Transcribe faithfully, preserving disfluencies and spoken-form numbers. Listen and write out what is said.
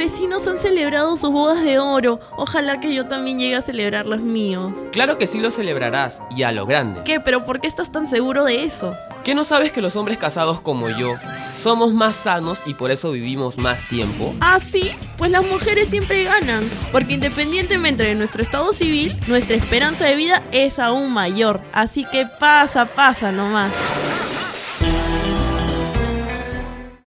vecinos han celebrado sus bodas de oro. Ojalá que yo también llegue a celebrar los míos. Claro que sí lo celebrarás, y a lo grande. ¿Qué? ¿Pero por qué estás tan seguro de eso? ¿Qué no sabes que los hombres casados como yo somos más sanos y por eso vivimos más tiempo? ¿Ah, sí? Pues las mujeres siempre ganan, porque independientemente de nuestro estado civil, nuestra esperanza de vida es aún mayor. Así que pasa, pasa nomás.